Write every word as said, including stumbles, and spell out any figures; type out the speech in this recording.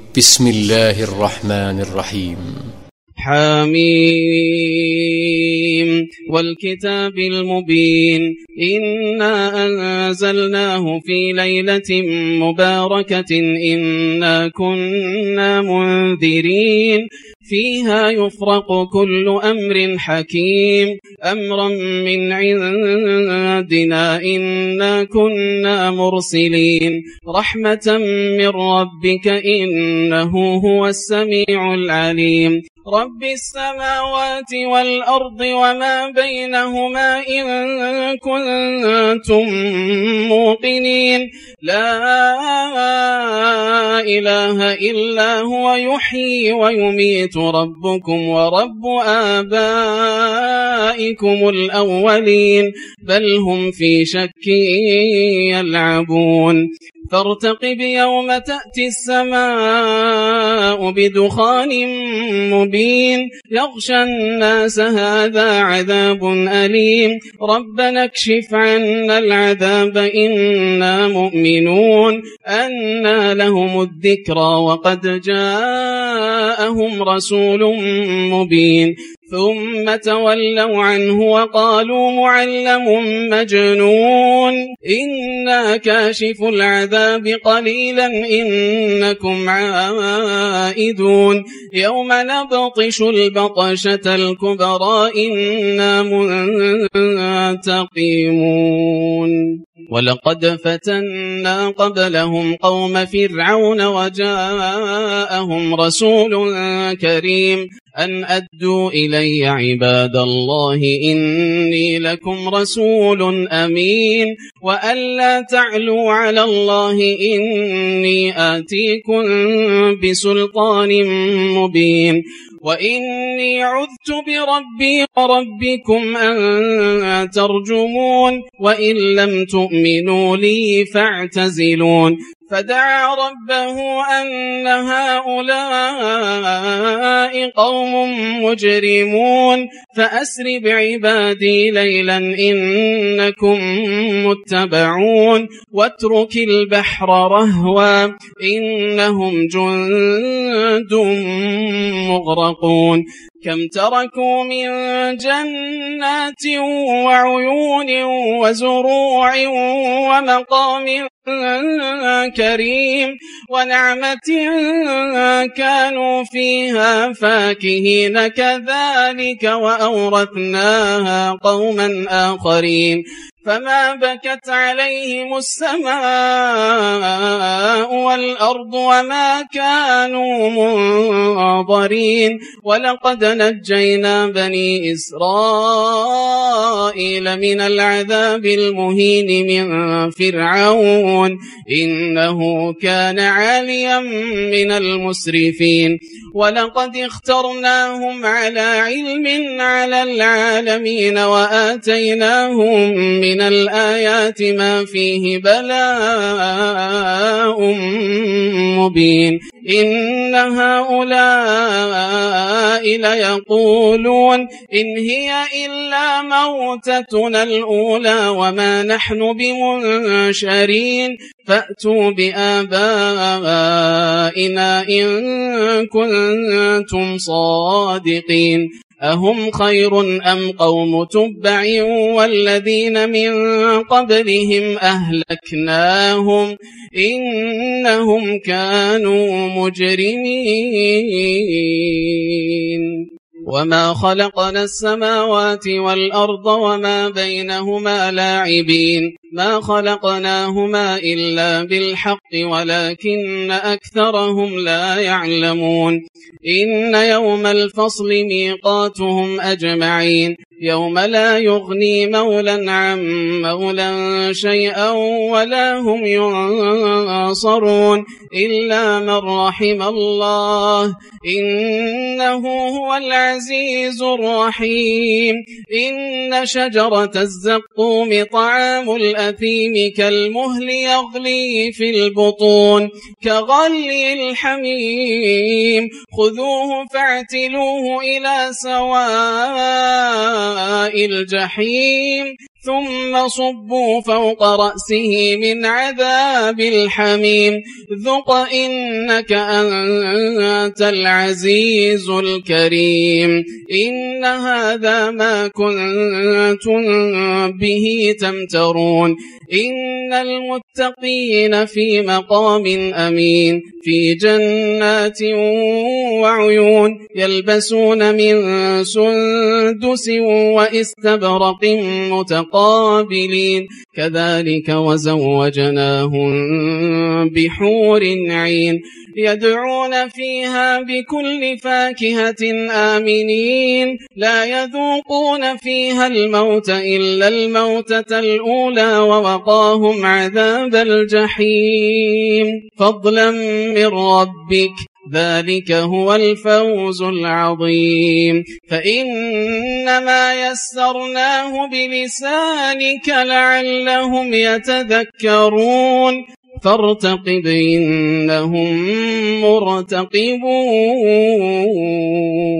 بسم الله الرحمن الرحيم. حميم والكتاب المبين إنا أنزلناه في ليلة مباركة إنا كنا منذرين فيها يفرق كل أمر حكيم أمرا من عندنا إنا كنا مرسلين رحمة من ربك إنه هو السميع العليم رب السماوات والأرض وما بينهما إن كنتم موقنين لا إله إلا هو يحيي ويميت ربكم ورب آبائكم الأولين بل هم في شك يلعبون فارتقب يوم تأتي السماء بدخان مبين يغشى الناس هذا عذاب أليم ربنا اكشف عنا العذاب إنا مؤمنون أنى لهم الذكرى وقد جاءهم رسول مبين ثم تولوا عنه وقالوا معلم مجنون إنا كاشف العذاب قليلا إنكم عائدون يوم نبطش البطشة الكبرى إنا منتقمون ولقد فتنا قبلهم قوم فرعون وجاءهم رسول كريم أن أدوا إلي عباد الله إني لكم رسول أمين وأن لا تعلوا على الله إني آتيكم بسلطان مبين وإني عذت بربي وربكم أن ترجمون وإن لم تؤمنوا لي فاعتزلون فدعا ربه أن هؤلاء قوم مجرمون فأسر بعبادي ليلا إنكم متبعون واترك البحر رهوا إنهم جند مغرقون كم تركوا من جنات وعيون وزروع ومقام كريم ونعمة كانوا فيها فاكهين كذلك وأورثناها قوما آخرين فما بكت عليهم السماء والأرض وما كانوا منظرين ولقد نجينا بني إسرائيل من العذاب المهين من فرعون إنه كان عاليا من المسرفين ولقد اخترناهم على علم على العالمين وآتيناهم من الآيات ما فيه بلاء مبين إن هؤلاء ليقولون إن هي إلا موتتنا الأولى وما نحن بمنشرين فأتوا بآبائنا إن كنتم صادقين أهم خير أم قوم تبع والذين من قبلهم أهلكناهم إنهم كانوا مجرمين وما خلقنا السماوات والأرض وما بينهما لاعبين ما خلقناهما إلا بالحق ولكن أكثرهم لا يعلمون إن يوم الفصل ميقاتهم أجمعين يوم لا يغني مولا عن مولا شيئا ولا هم ينصرون إلا من رحم الله إنه هو العزيز الرحيم إن شجرة الزقوم طعام الأثيم كالمهل يغلي في البطون كغلي الحميم خذوه فاعتلوه إلى سواء الجحيم ثم صبوا فوق رأسه من عذاب الحميم ذق إنك أنت العزيز الكريم إن هذا ما كنتم به تمترون إن المتقين في مقام أمين في جنات وعيون يلبسون من سندس وإستبرق متقابلين كذلك وزوجناهم بحور عين يدعون فيها بكل فاكهة آمنين لا يذوقون فيها الموت إلا الموتة الأولى ووقاهم عذاب الجحيم فضلا من ربك ذلك هو الفوز العظيم فإنما يسرناه بلسانك لعلهم يتذكرون فارتقب إنهم مرتقبون.